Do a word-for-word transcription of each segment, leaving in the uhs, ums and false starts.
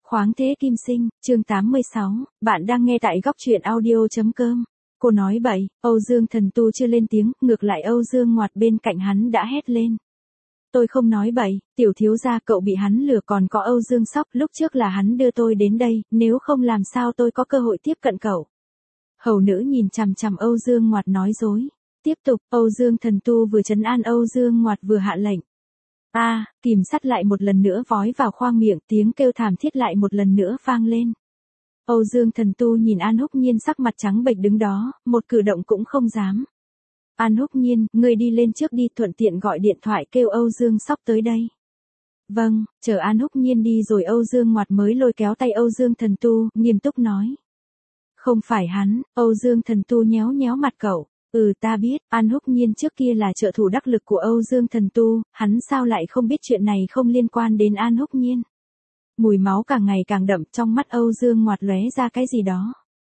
Khoáng thế kim sinh, chương tám mươi sáu, bạn đang nghe tại góc truyện audio.com. Cô nói bậy, Âu Dương Thần Tu chưa lên tiếng, ngược lại Âu Dương Ngoạt bên cạnh hắn đã hét lên. Tôi không nói bậy, tiểu thiếu gia cậu bị hắn lừa, còn có Âu Dương Sóc, lúc trước là hắn đưa tôi đến đây, nếu không làm sao tôi có cơ hội tiếp cận cậu. Hầu nữ nhìn chằm chằm Âu Dương Ngoạt nói dối. Tiếp tục, Âu Dương Thần Tu vừa trấn an Âu Dương Ngoạt vừa hạ lệnh. A, à, kìm sắt lại một lần nữa vói vào khoang miệng, tiếng kêu thảm thiết lại một lần nữa vang lên. Âu Dương Thần Tu nhìn An Húc Nhiên sắc mặt trắng bệch đứng đó, một cử động cũng không dám. An Húc Nhiên, ngươi đi lên trước đi, thuận tiện gọi điện thoại kêu Âu Dương Sóc tới đây. Vâng, chờ An Húc Nhiên đi rồi Âu Dương Ngoạt mới lôi kéo tay Âu Dương Thần Tu, nghiêm túc nói. Không phải hắn, Âu Dương Thần Tu nhéo nhéo mặt cậu. Ừ ta biết, An Húc Nhiên trước kia là trợ thủ đắc lực của Âu Dương Thần Tu, hắn sao lại không biết chuyện này không liên quan đến An Húc Nhiên. Mùi máu càng ngày càng đậm, trong mắt Âu Dương Ngoạt lóe ra cái gì đó.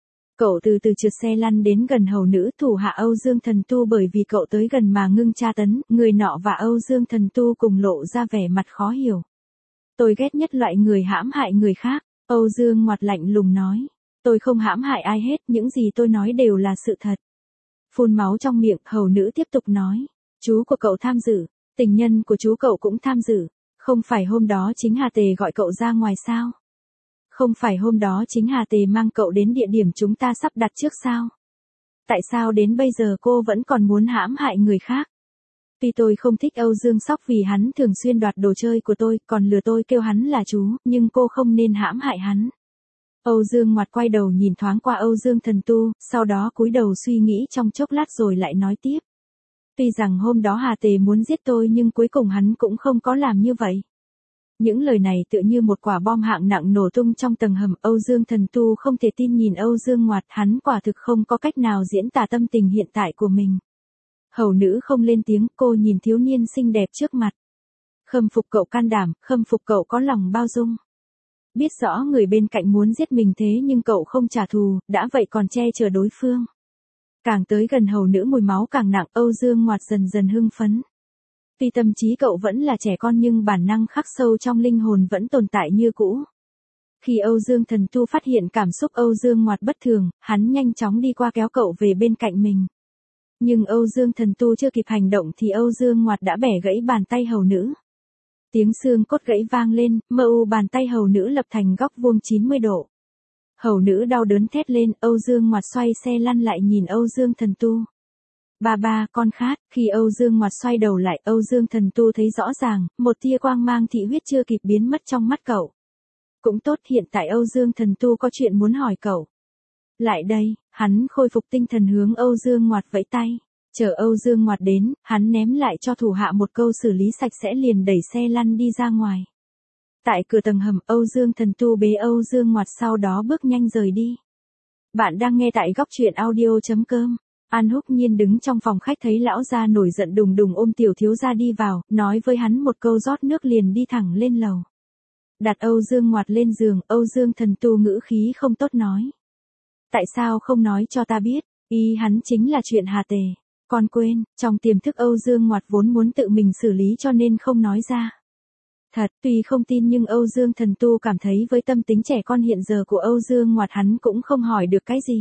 Cậu từ từ trượt xe lăn đến gần hầu nữ thủ hạ Âu Dương Thần Tu, bởi vì cậu tới gần mà ngưng tra tấn, người nọ và Âu Dương Thần Tu cùng lộ ra vẻ mặt khó hiểu. Tôi ghét nhất loại người hãm hại người khác, Âu Dương Ngoạt lạnh lùng nói. Tôi không hãm hại ai hết, những gì tôi nói đều là sự thật. Phun máu trong miệng, hầu nữ tiếp tục nói. Chú của cậu tham dự, tình nhân của chú cậu cũng tham dự. Không phải hôm đó chính Hà Tề gọi cậu ra ngoài sao? Không phải hôm đó chính Hà Tề mang cậu đến địa điểm chúng ta sắp đặt trước sao? Tại sao đến bây giờ cô vẫn còn muốn hãm hại người khác? Tuy tôi không thích Âu Dương Sóc vì hắn thường xuyên đoạt đồ chơi của tôi, còn lừa tôi kêu hắn là chú, nhưng cô không nên hãm hại hắn. Âu Dương Ngoạt quay đầu nhìn thoáng qua Âu Dương Thần Tu, sau đó cúi đầu suy nghĩ trong chốc lát rồi lại nói tiếp. Tuy rằng hôm đó Hà Tề muốn giết tôi nhưng cuối cùng hắn cũng không có làm như vậy. Những lời này tựa như một quả bom hạng nặng nổ tung trong tầng hầm. Âu Dương Thần Tu không thể tin nhìn Âu Dương Ngoạt, hắn quả thực không có cách nào diễn tả tâm tình hiện tại của mình. Hầu nữ không lên tiếng, cô nhìn thiếu niên xinh đẹp trước mặt. Khâm phục cậu can đảm, khâm phục cậu có lòng bao dung. Biết rõ người bên cạnh muốn giết mình thế nhưng cậu không trả thù, đã vậy còn che chở đối phương. Càng tới gần hầu nữ mùi máu càng nặng, Âu Dương Ngoạt dần dần hưng phấn. Tuy tâm trí cậu vẫn là trẻ con nhưng bản năng khắc sâu trong linh hồn vẫn tồn tại như cũ. Khi Âu Dương Thần Tu phát hiện cảm xúc Âu Dương Ngoạt bất thường, hắn nhanh chóng đi qua kéo cậu về bên cạnh mình. Nhưng Âu Dương Thần Tu chưa kịp hành động thì Âu Dương Ngoạt đã bẻ gãy bàn tay hầu nữ. Tiếng xương cốt gãy vang lên, mờ u bàn tay hầu nữ lập thành góc vuông chín mươi độ. Hầu nữ đau đớn thét lên, Âu Dương Ngoạt xoay xe lăn lại nhìn Âu Dương Thần Tu. Ba ba, con khát. Khi Âu Dương Ngoạt xoay đầu lại, Âu Dương Thần Tu thấy rõ ràng, một tia quang mang thị huyết chưa kịp biến mất trong mắt cậu. Cũng tốt, hiện tại Âu Dương Thần Tu có chuyện muốn hỏi cậu. Lại đây, hắn khôi phục tinh thần hướng Âu Dương Ngoạt vẫy tay. Chờ Âu Dương Ngoạt đến, hắn ném lại cho thủ hạ một câu xử lý sạch sẽ liền đẩy xe lăn đi ra ngoài. Tại cửa tầng hầm, Âu Dương Thần Tu bế Âu Dương Ngoạt sau đó bước nhanh rời đi. Bạn đang nghe tại góc truyện audio.com. An Húc Nhiên đứng trong phòng khách thấy lão gia nổi giận đùng đùng ôm tiểu thiếu gia đi vào, nói với hắn một câu rót nước liền đi thẳng lên lầu. Đặt Âu Dương Ngoạt lên giường, Âu Dương Thần Tu ngữ khí không tốt nói. Tại sao không nói cho ta biết, ý hắn chính là chuyện Hà Tề. Con quên, trong tiềm thức Âu Dương Ngoạt vốn muốn tự mình xử lý cho nên không nói ra. Thật, tuy không tin nhưng Âu Dương Thần Tu cảm thấy với tâm tính trẻ con hiện giờ của Âu Dương Ngoạt hắn cũng không hỏi được cái gì.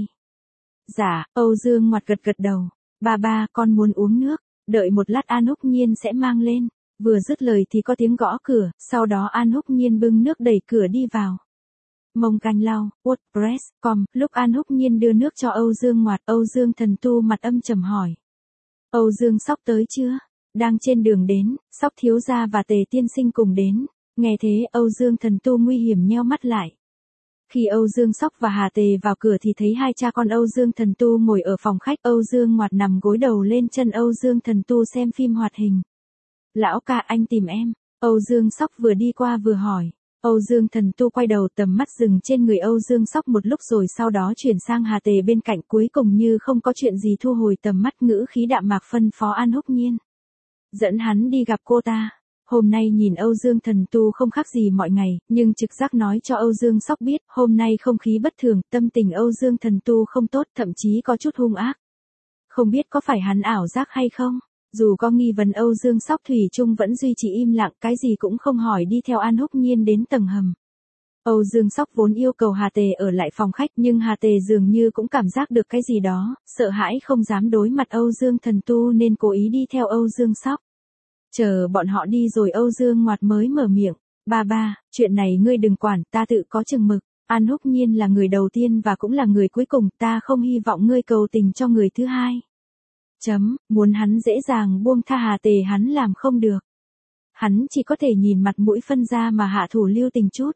Dạ, Âu Dương Ngoạt gật gật đầu. Ba ba, con muốn uống nước. Đợi một lát An Húc Nhiên sẽ mang lên. Vừa dứt lời thì có tiếng gõ cửa, sau đó An Húc Nhiên bưng nước đẩy cửa đi vào. Mông canh lau, WordPress, com, lúc An Húc Nhiên đưa nước cho Âu Dương Ngoạt, Âu Dương Thần Tu mặt âm trầm hỏi. Âu Dương Sóc tới chưa? Đang trên đường đến, Sóc thiếu gia và Tề tiên sinh cùng đến. Nghe thế Âu Dương Thần Tu nguy hiểm nheo mắt lại. Khi Âu Dương Sóc và Hà Tề vào cửa thì thấy hai cha con Âu Dương Thần Tu ngồi ở phòng khách, Âu Dương Ngoạt nằm gối đầu lên chân Âu Dương Thần Tu xem phim hoạt hình. Lão ca, anh tìm em. Âu Dương Sóc vừa đi qua vừa hỏi. Âu Dương Thần Tu quay đầu, tầm mắt dừng trên người Âu Dương Sóc một lúc rồi sau đó chuyển sang Hà Tề bên cạnh, cuối cùng như không có chuyện gì thu hồi tầm mắt, ngữ khí đạm mạc phân phó An Húc Nhiên. Dẫn hắn đi gặp cô ta. Hôm nay nhìn Âu Dương Thần Tu không khác gì mọi ngày, nhưng trực giác nói cho Âu Dương Sóc biết, hôm nay không khí bất thường, tâm tình Âu Dương Thần Tu không tốt, thậm chí có chút hung ác. Không biết có phải hắn ảo giác hay không? Dù có nghi vấn Âu Dương Sóc thủy chung vẫn duy trì im lặng, cái gì cũng không hỏi đi theo An Húc Nhiên đến tầng hầm. Âu Dương Sóc vốn yêu cầu Hà Tề ở lại phòng khách nhưng Hà Tề dường như cũng cảm giác được cái gì đó, sợ hãi không dám đối mặt Âu Dương Thần Tu nên cố ý đi theo Âu Dương Sóc. Chờ bọn họ đi rồi Âu Dương Ngoạt mới mở miệng, ba ba, chuyện này ngươi đừng quản, ta tự có chừng mực, An Húc Nhiên là người đầu tiên và cũng là người cuối cùng, ta không hy vọng ngươi cầu tình cho người thứ hai. Chấm, muốn hắn dễ dàng buông tha Hà Tề hắn làm không được. Hắn chỉ có thể nhìn mặt mũi phân ra mà hạ thủ lưu tình chút.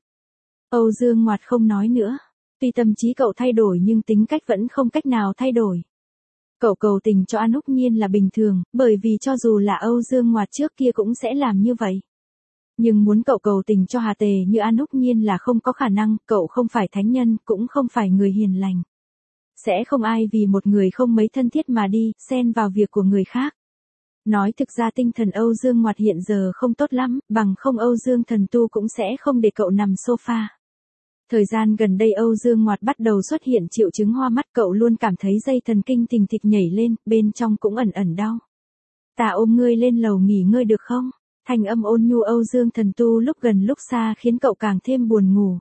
Âu Dương Ngoạt không nói nữa. Tuy tâm trí cậu thay đổi nhưng tính cách vẫn không cách nào thay đổi. Cậu cầu tình cho An Húc Nhiên là bình thường, bởi vì cho dù là Âu Dương Ngoạt trước kia cũng sẽ làm như vậy. Nhưng muốn cậu cầu tình cho Hà Tề như An Húc Nhiên là không có khả năng, cậu không phải thánh nhân, cũng không phải người hiền lành. Sẽ không ai vì một người không mấy thân thiết mà đi, xen vào việc của người khác. Nói thực ra tinh thần Âu Dương Ngoạt hiện giờ không tốt lắm, bằng không Âu Dương Thần Tu cũng sẽ không để cậu nằm sofa. Thời gian gần đây Âu Dương Ngoạt bắt đầu xuất hiện triệu chứng hoa mắt, cậu luôn cảm thấy dây thần kinh thình thịch nhảy lên, bên trong cũng ẩn ẩn đau. Ta ôm ngươi lên lầu nghỉ ngơi được không? Thanh âm ôn nhu Âu Dương Thần Tu lúc gần lúc xa khiến cậu càng thêm buồn ngủ.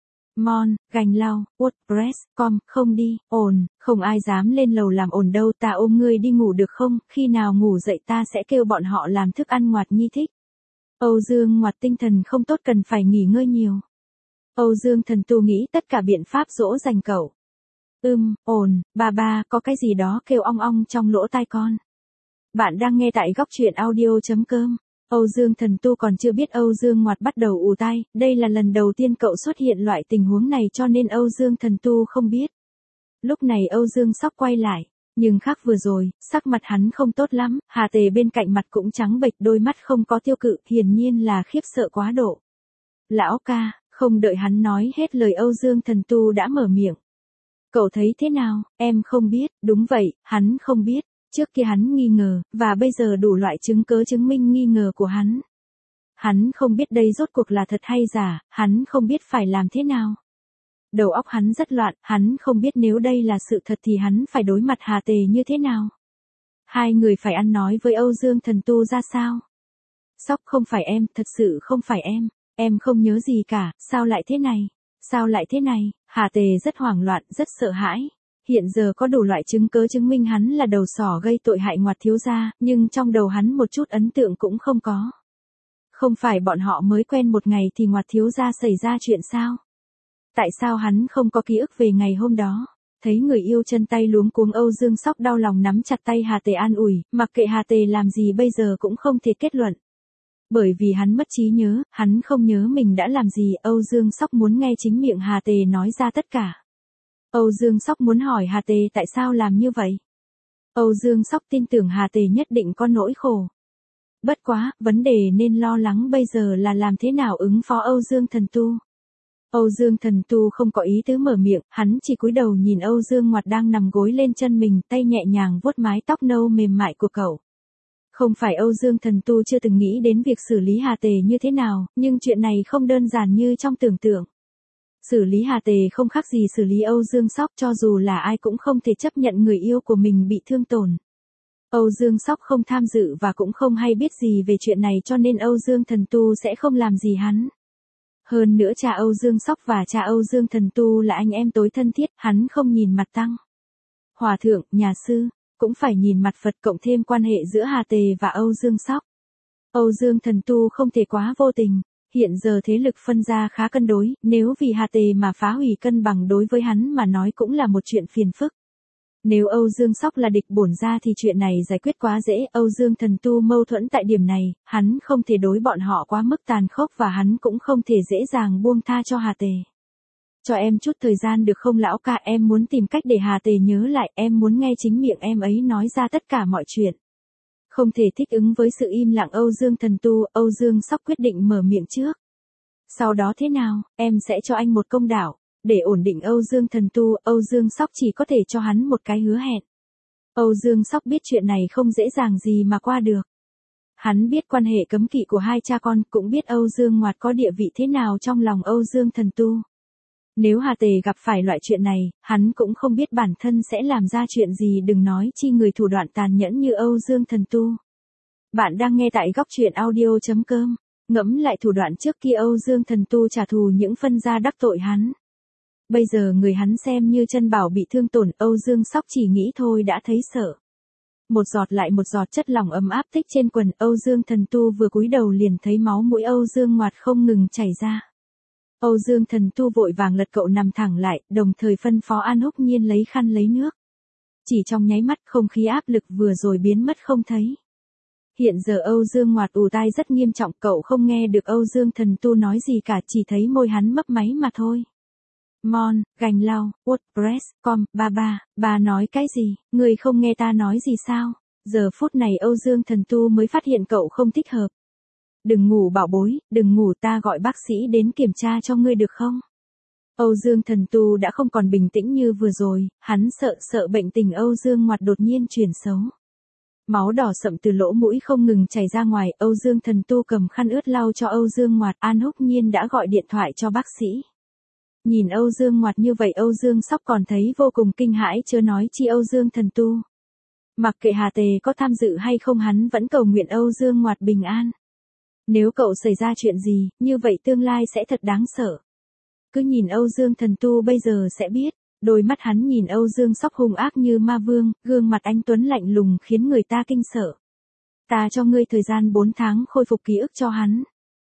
Mon, gành lau, WordPress, com, không đi, ồn, không ai dám lên lầu làm ồn đâu, ta ôm ngươi đi ngủ được không, khi nào ngủ dậy ta sẽ kêu bọn họ làm thức ăn Ngoạt Nhi thích. Âu Dương Ngoạt tinh thần không tốt cần phải nghỉ ngơi nhiều. Âu Dương Thần Tu nghĩ tất cả biện pháp dỗ dành cậu. Ưm, ồn, ba ba, có cái gì đó kêu ong ong trong lỗ tai con. Bạn đang nghe tại góc truyện audio.com. Âu Dương Thần Tu còn chưa biết Âu Dương Ngoạt bắt đầu ù tai, đây là lần đầu tiên cậu xuất hiện loại tình huống này cho nên Âu Dương Thần Tu không biết. Lúc này Âu Dương Sóc quay lại, nhưng khác vừa rồi, sắc mặt hắn không tốt lắm, Hà Tề bên cạnh mặt cũng trắng bệch, đôi mắt không có tiêu cự, hiển nhiên là khiếp sợ quá độ. Lão ca, không đợi hắn nói hết lời Âu Dương Thần Tu đã mở miệng. Cậu thấy thế nào, em không biết, đúng vậy, hắn không biết. Trước kia hắn nghi ngờ, và bây giờ đủ loại chứng cớ chứng minh nghi ngờ của hắn. Hắn không biết đây rốt cuộc là thật hay giả, hắn không biết phải làm thế nào. Đầu óc hắn rất loạn, hắn không biết nếu đây là sự thật thì hắn phải đối mặt Hà Tề như thế nào. Hai người phải ăn nói với Âu Dương Thần Tu ra sao? Sóc không phải em, thật sự không phải em, em không nhớ gì cả, sao lại thế này? Sao lại thế này? Hà Tề rất hoảng loạn, rất sợ hãi. Hiện giờ có đủ loại chứng cớ chứng minh hắn là đầu sỏ gây tội hại Ngoạt thiếu gia, nhưng trong đầu hắn một chút ấn tượng cũng không có. Không phải bọn họ mới quen một ngày thì Ngoạt thiếu gia xảy ra chuyện sao? Tại sao hắn không có ký ức về ngày hôm đó? Thấy người yêu chân tay luống cuống Âu Dương Sóc đau lòng nắm chặt tay Hà Tề an ủi, mặc kệ Hà Tề làm gì bây giờ cũng không thể kết luận. Bởi vì hắn mất trí nhớ, hắn không nhớ mình đã làm gì, Âu Dương Sóc muốn nghe chính miệng Hà Tề nói ra tất cả. Âu Dương Sóc muốn hỏi Hà Tề tại sao làm như vậy. Âu Dương Sóc tin tưởng Hà Tề nhất định có nỗi khổ. Bất quá, vấn đề nên lo lắng bây giờ là làm thế nào ứng phó Âu Dương Thần Tu. Âu Dương Thần Tu không có ý tứ mở miệng, hắn chỉ cúi đầu nhìn Âu Dương Ngoạt đang nằm gối lên chân mình, tay nhẹ nhàng vuốt mái tóc nâu mềm mại của cậu. Không phải Âu Dương Thần Tu chưa từng nghĩ đến việc xử lý Hà Tề như thế nào, nhưng chuyện này không đơn giản như trong tưởng tượng. Xử lý Hà Tề không khác gì xử lý Âu Dương Sóc, cho dù là ai cũng không thể chấp nhận người yêu của mình bị thương tổn. Âu Dương Sóc không tham dự và cũng không hay biết gì về chuyện này cho nên Âu Dương Thần Tu sẽ không làm gì hắn. Hơn nữa cha Âu Dương Sóc và cha Âu Dương Thần Tu là anh em tối thân thiết, hắn không nhìn mặt tăng. Hòa thượng, nhà sư, cũng phải nhìn mặt Phật cộng thêm quan hệ giữa Hà Tề và Âu Dương Sóc. Âu Dương Thần Tu không thể quá vô tình. Hiện giờ thế lực phân ra khá cân đối, nếu vì Hà Tề mà phá hủy cân bằng đối với hắn mà nói cũng là một chuyện phiền phức. Nếu Âu Dương Sóc là địch bổn ra thì chuyện này giải quyết quá dễ, Âu Dương Thần Tu mâu thuẫn tại điểm này, hắn không thể đối bọn họ quá mức tàn khốc và hắn cũng không thể dễ dàng buông tha cho Hà Tề. Cho em chút thời gian được không lão ca, em muốn tìm cách để Hà Tề nhớ lại, em muốn nghe chính miệng em ấy nói ra tất cả mọi chuyện. Không thể thích ứng với sự im lặng Âu Dương Thần Tu, Âu Dương Sóc quyết định mở miệng trước. Sau đó thế nào, em sẽ cho anh một công đạo. Để ổn định Âu Dương Thần Tu, Âu Dương Sóc chỉ có thể cho hắn một cái hứa hẹn. Âu Dương Sóc biết chuyện này không dễ dàng gì mà qua được. Hắn biết quan hệ cấm kỵ của hai cha con, cũng biết Âu Dương Ngoạt có địa vị thế nào trong lòng Âu Dương Thần Tu. Nếu Hà Tề gặp phải loại chuyện này, hắn cũng không biết bản thân sẽ làm ra chuyện gì, đừng nói chi người thủ đoạn tàn nhẫn như Âu Dương Thần Tu. Bạn đang nghe tại góc truyện audio chấm com. Ngẫm lại thủ đoạn trước kia Âu Dương Thần Tu trả thù những phân gia đắc tội hắn. Bây giờ người hắn xem như chân bảo bị thương tổn, Âu Dương Sóc chỉ nghĩ thôi đã thấy sợ. Một giọt lại một giọt chất lỏng ấm áp tích trên quần, Âu Dương Thần Tu vừa cúi đầu liền thấy máu mũi Âu Dương Ngoạt không ngừng chảy ra. Âu Dương Thần Tu vội vàng lật cậu nằm thẳng lại, đồng thời phân phó An Húc Nhiên lấy khăn lấy nước. Chỉ trong nháy mắt không khí áp lực vừa rồi biến mất không thấy. Hiện giờ Âu Dương Ngoạt ù tai rất nghiêm trọng, cậu không nghe được Âu Dương Thần Tu nói gì cả, chỉ thấy môi hắn mấp máy mà thôi. Mon, gành lau, WordPress, com, ba ba, bà nói cái gì, người không nghe ta nói gì sao? Giờ phút này Âu Dương Thần Tu mới phát hiện cậu không thích hợp. Đừng ngủ bảo bối, đừng ngủ, ta gọi bác sĩ đến kiểm tra cho ngươi được không? Âu Dương Thần Tu đã không còn bình tĩnh như vừa rồi, hắn sợ sợ bệnh tình Âu Dương Ngoạt đột nhiên chuyển xấu. Máu đỏ sậm từ lỗ mũi không ngừng chảy ra ngoài, Âu Dương Thần Tu cầm khăn ướt lau cho Âu Dương Ngoạt, An Húc Nhiên đã gọi điện thoại cho bác sĩ. Nhìn Âu Dương Ngoạt như vậy Âu Dương Sóc còn thấy vô cùng kinh hãi, chớ nói chi Âu Dương Thần Tu. Mặc kệ Hà Tề có tham dự hay không, hắn vẫn cầu nguyện Âu Dương Ngoạt bình an. Nếu cậu xảy ra chuyện gì, như vậy tương lai sẽ thật đáng sợ. Cứ nhìn Âu Dương Thần Tu bây giờ sẽ biết. Đôi mắt hắn nhìn Âu Dương Sóc hung ác như ma vương, gương mặt anh tuấn lạnh lùng khiến người ta kinh sợ. Ta cho ngươi thời gian bốn tháng khôi phục ký ức cho hắn.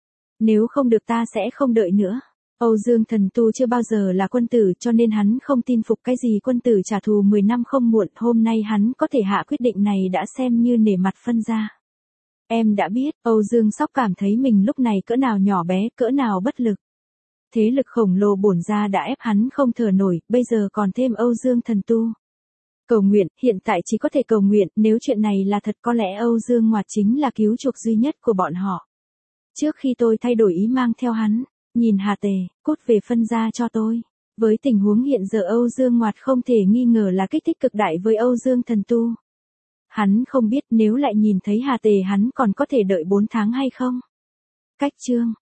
Nếu không được ta sẽ không đợi nữa. Âu Dương Thần Tu chưa bao giờ là quân tử, cho nên hắn không tin phục cái gì quân tử trả thù mười năm không muộn. Hôm nay hắn có thể hạ quyết định này đã xem như nể mặt phân gia. Em đã biết, Âu Dương Sóc cảm thấy mình lúc này cỡ nào nhỏ bé, cỡ nào bất lực. Thế lực khổng lồ bổn ra đã ép hắn không thở nổi, bây giờ còn thêm Âu Dương Thần Tu. Cầu nguyện, hiện tại chỉ có thể cầu nguyện, nếu chuyện này là thật có lẽ Âu Dương Ngoạt chính là cứu chuộc duy nhất của bọn họ. Trước khi tôi thay đổi ý mang theo hắn, nhìn Hà Tề, cút về phân gia cho tôi. Với tình huống hiện giờ Âu Dương Ngoạt không thể nghi ngờ là kích thích cực đại với Âu Dương Thần Tu. Hắn không biết nếu lại nhìn thấy Hà Tề hắn còn có thể đợi bốn tháng hay không. Cách chương